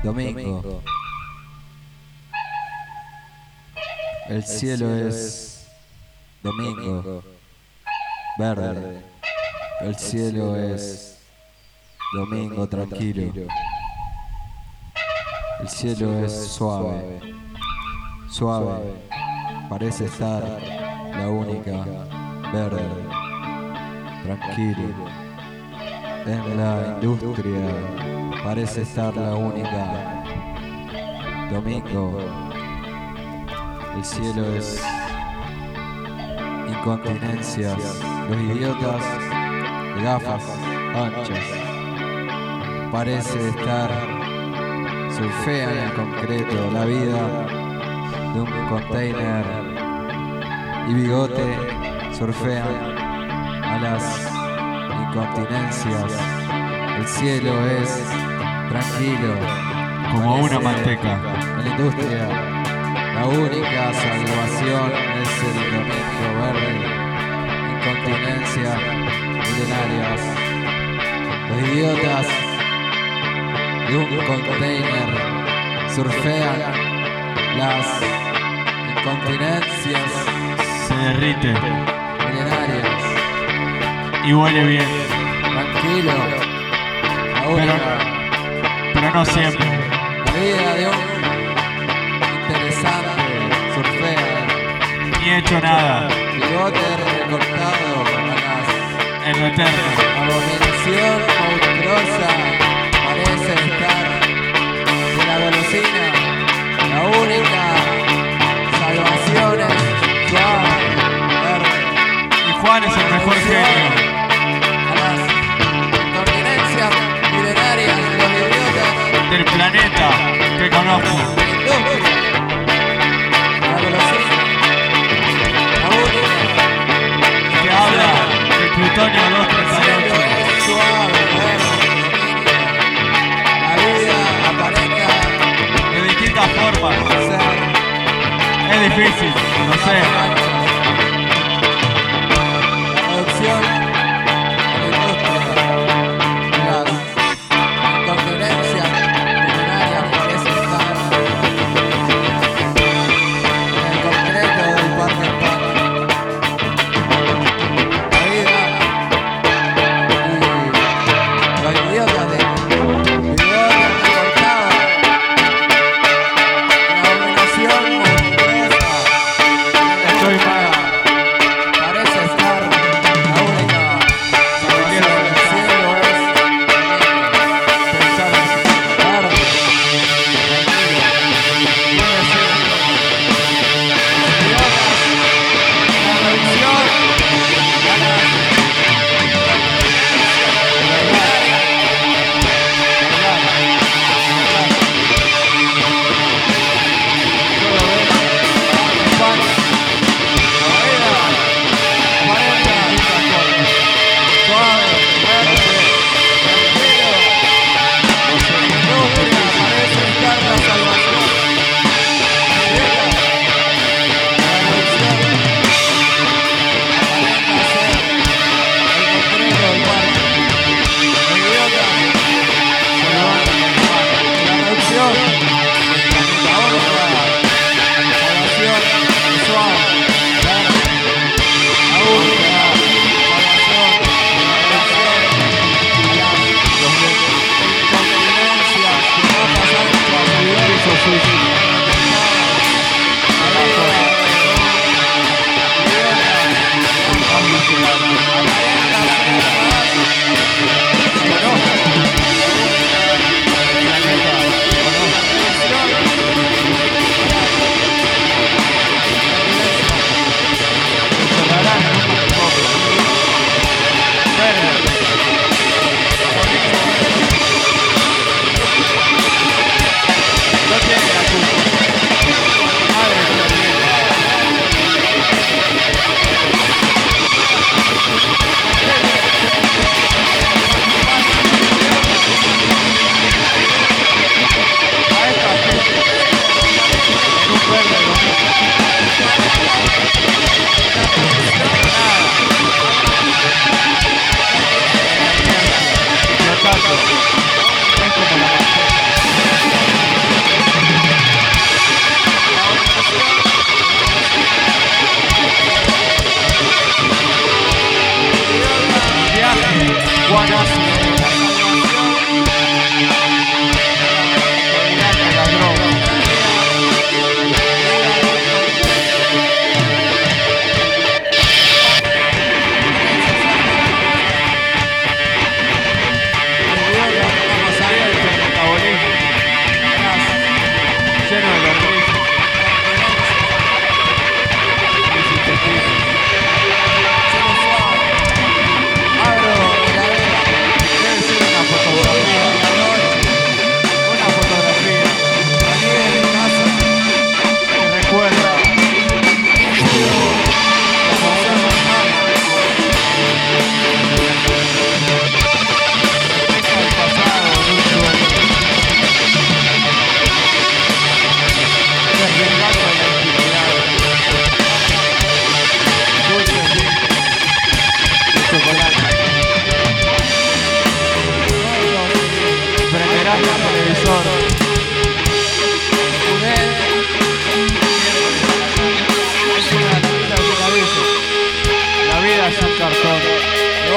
Domingo. El cielo es domingo, verde. El cielo es domingo tranquilo. El cielo es suave, suave. Parece estar la única, verde, tranquilo. En la industria parece estar la única, domingo. El cielo es incontinencias, los idiotas de gafas anchas. Parece estar, surfean en concreto la vida de un container y bigote, surfean a las incontinencias. El cielo es tranquilo, como una manteca. En la industria, la única salvación es el domingo verde. Incontinencia milenarias. Los idiotas de un container surfean las incontinencias. Se derrite Milenarias. y huele bien. Tranquilo. La única. Pero no siempre. La vida de un interesante surfea. Ni he hecho nada. Bigote recortado En lo eterno. abominación monstruosa parece estar de la golosina. La única salvación es suave, verde. Y Juan es el mejor genio. A las incontinencias milenarias de los idiotas Del planeta que conozco. de la industria. La golosina. La única. Que habla del plutonio 238. Suave, verde, la vida aparenta De distintas formas. ser Es difícil, lo sé. la producción de la industria de las incontinencias milenarias parece estar en el concreto del parque España. La vida y los idiotas de bigote recortado, la abominación monstruosa. Estoy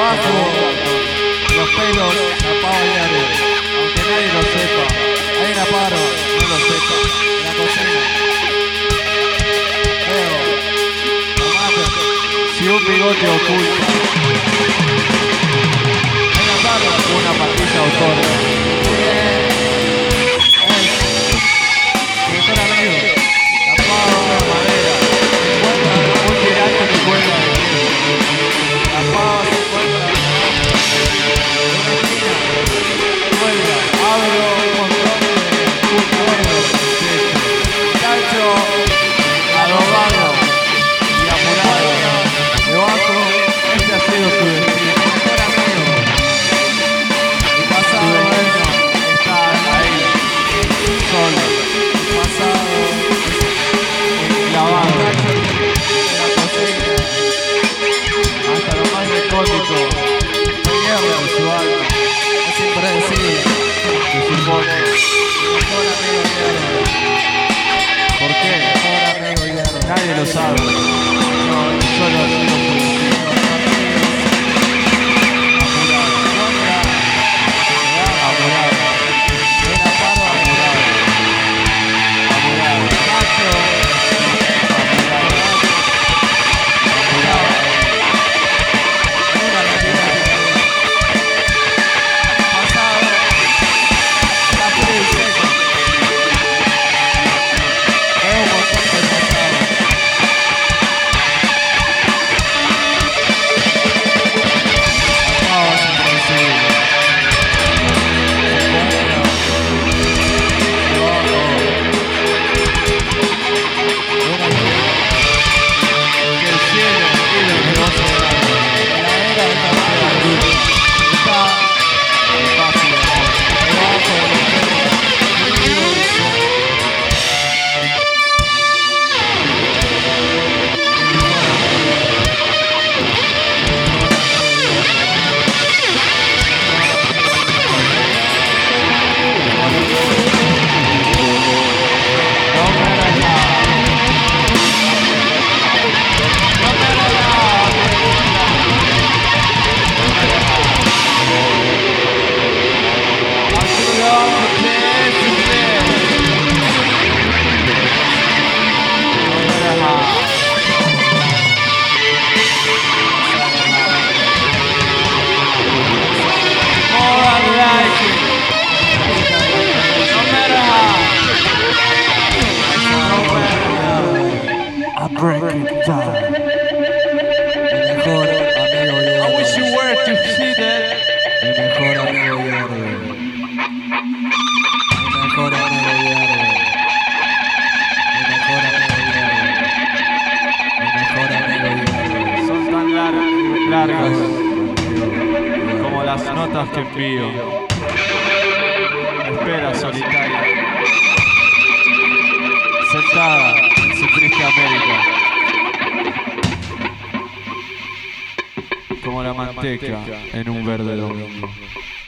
debajo los pelos a Pablo Diario. Aunque nadie lo sepa, Hay una paro no lo sepa. en la cocina. Veo, tomate. Si un bigote oculta Hay una paro. una patilla otorga. Muy bien. Es mejor amigo. La paro de madera. Encuentra Un tirante que cuelga de pie. la paro, se encuentra en una esquina. Cuelga. Abro un montón de jugadores. Muchacho adobado y apurado. Debajo, Este ha sido su destino. mejor amigo. El Su pasado destino es está ahí, solo, el pasado. enclavado, Muchacho de la cocina. hasta lo más recóndito de su alma, Es impredecible. de su fondo. Mejor amigo hierro. ¿Por qué? Mejor amigo hierro. Nadie lo sabe. No, solo ha sido su destino. Apurado, Era paro apurado, apurado, macho. apurado. Una latina. Pasado. Está frío y seco. Es un montón de pasado. Pasado es impredecible. Que el cielo y el negocio de la fácil amor. No me breaking time. Mi mejor amigo I wish you hierro. were to see that. Mi mejor amigo hierro. Mi mejor amigo hierro. Mi mejor amigo hierro. Mi mejor amigo hierro. Son tan largas como las notas que envío. Espera solitaria, sentada en su triste América, como la manteca en un verde domingo.